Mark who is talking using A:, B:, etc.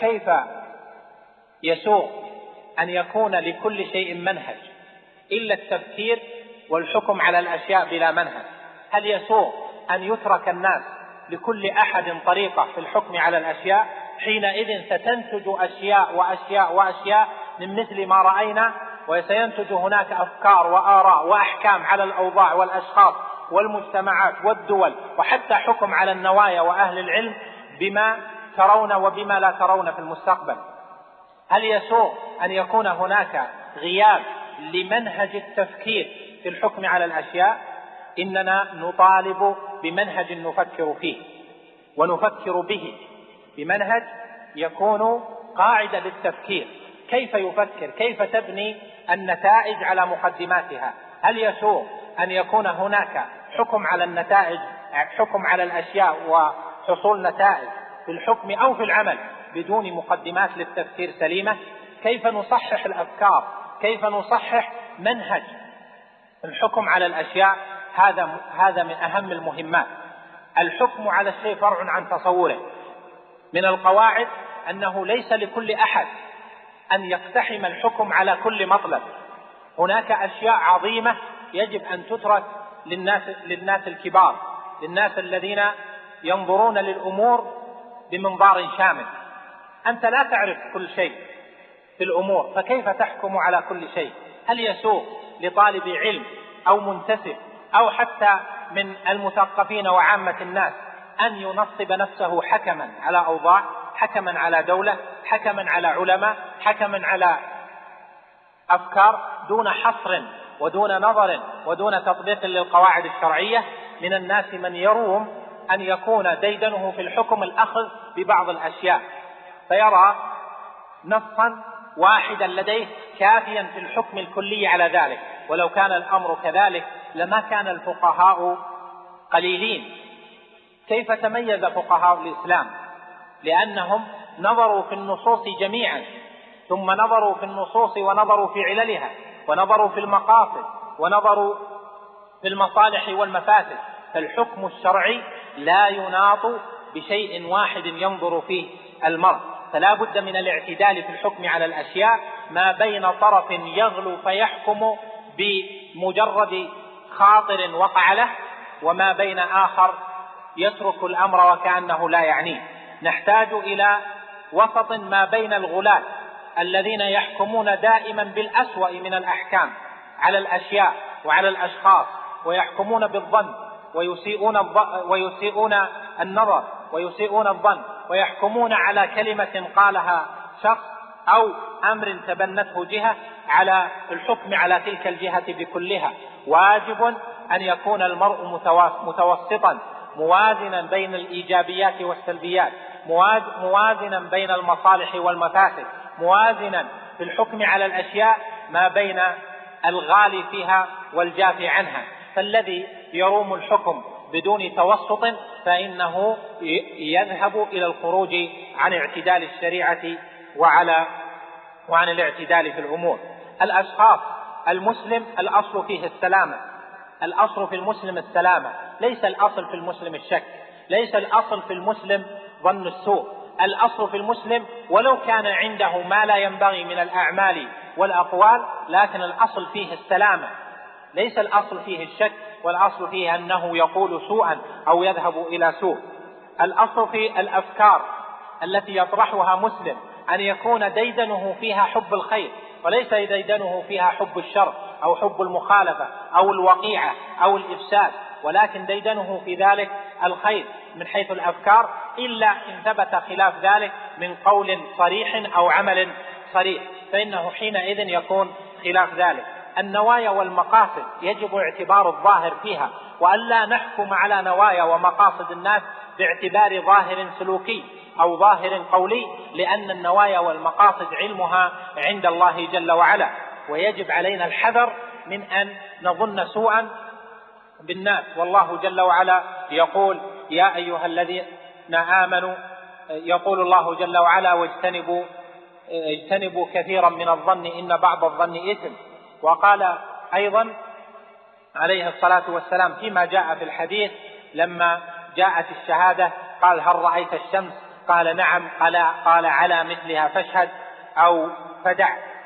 A: كيف يسوغ أن يكون لكل شيء منهج إلا التفكير والحكم على الأشياء بلا منهج؟ هل يسوغ أن يترك الناس لكل أحد طريقة في الحكم على الأشياء؟ حينئذ ستنتج أشياء وأشياء وأشياء من مثل ما رأينا، وسينتج هناك أفكار وآراء وأحكام على الأوضاع والأشخاص والمجتمعات والدول، وحتى حكم على النوايا وأهل العلم بما ترون وبما لا ترون في المستقبل. هل يسوغ أن يكون هناك غياب لمنهج التفكير في الحكم على الأشياء؟ إننا نطالب بمنهج نفكر فيه ونفكر به، بمنهج يكون قاعدة للتفكير. كيف يفكر؟ كيف تبني النتائج على مقدماتها؟ هل يسوغ أن يكون هناك حكم على النتائج، حكم على الأشياء وحصول نتائج في الحكم أو في العمل بدون مقدمات للتفكير سليمة؟ كيف نصحح الأفكار؟ كيف نصحح منهج الحكم على الأشياء؟ هذا من أهم المهمات. الحكم على الشيء فرع عن تصوره. من القواعد أنه ليس لكل أحد أن يقتحم الحكم على كل مطلب. هناك أشياء عظيمة يجب أن تترك للناس الكبار، للناس الذين ينظرون للأمور بمنظار شامل. أنت لا تعرف كل شيء في الأمور، فكيف تحكم على كل شيء؟ هل يسوغ لطالب علم أو منتسب أو حتى من المثقفين وعامة الناس أن ينصب نفسه حكما على أوضاع، حكما على دولة، حكما على علماء، حكما على أفكار، دون حصر ودون نظر ودون تطبيق للقواعد الشرعية؟ من الناس من يروم أن يكون ديدنه في الحكم الأخذ ببعض الأشياء، فيرى نصا واحدا لديه كافيا في الحكم الكلي على ذلك. ولو كان الأمر كذلك لما كان الفقهاء قليلين. كيف تميز فقهاء الإسلام؟ لأنهم نظروا في النصوص جميعا، ثم نظروا في النصوص ونظروا في عللها، ونظروا في المقاصد، ونظروا في المصالح والمفاسد. فالحكم الشرعي لا يناط بشيء واحد ينظر فيه المرء، فلا بد من الاعتدال في الحكم على الأشياء، ما بين طرف يغلو فيحكم بمجرد خاطر وقع له، وما بين آخر يترك الأمر وكأنه لا يعنيه. نحتاج إلى وسط ما بين الغلاة الذين يحكمون دائما بالأسوأ من الأحكام على الأشياء وعلى الأشخاص، ويحكمون بالظن ويسيئون النظر ويسيئون الظن، ويحكمون على كلمة قالها شخص أو أمر تبنته جهة على الحكم على تلك الجهة بكلها. واجب أن يكون المرء متوسطا، موازنا بين الإيجابيات والسلبيات، موازنا بين المصالح والمفاسد، موازنا في الحكم على الأشياء ما بين الغالي فيها والجافي عنها. فالذي يروم الحكم بدون توسط فإنه يذهب إلى الخروج عن اعتدال الشريعة وعن الاعتدال في الأمور. الأشخاص، المسلم الأصل فيه السلامة، الأصل في المسلم السلامة، ليس الأصل في المسلم الشك، ليس الأصل في المسلم ظن السوء. الأصل في المسلم ولو كان عنده ما لا ينبغي من الأعمال والأقوال، لكن الأصل فيه السلامة، ليس الأصل فيه الشك، والأصل فيه أنه يقول سوءا أو يذهب إلى سوء. الأصل في الأفكار التي يطرحها مسلم أن يكون ديدنه فيها حب الخير، وليس ديدنه فيها حب الشر أو حب المخالفة أو الوقيعة أو الإفساد، ولكن ديدنه في ذلك الخير من حيث الأفكار، إلا إن ثبت خلاف ذلك من قول صريح أو عمل صريح، فإنه حينئذ يكون خلاف ذلك. النوايا والمقاصد يجب اعتبار الظاهر فيها، وألا نحكم على نوايا ومقاصد الناس باعتبار ظاهر سلوكي أو ظاهر قولي، لأن النوايا والمقاصد علمها عند الله جل وعلا، ويجب علينا الحذر من أن نظن سوءا بالناس. والله جل وعلا يقول: يا أيها الذين آمنوا، يقول الله جل وعلا: واجتنبوا كثيرا من الظن إن بعض الظن إثم. وقال أيضا عليه الصلاة والسلام فيما جاء في الحديث لما جاءت الشهادة قال: هل رأيت الشمس؟ قال نعم، قال على مثلها فاشهد أو فدع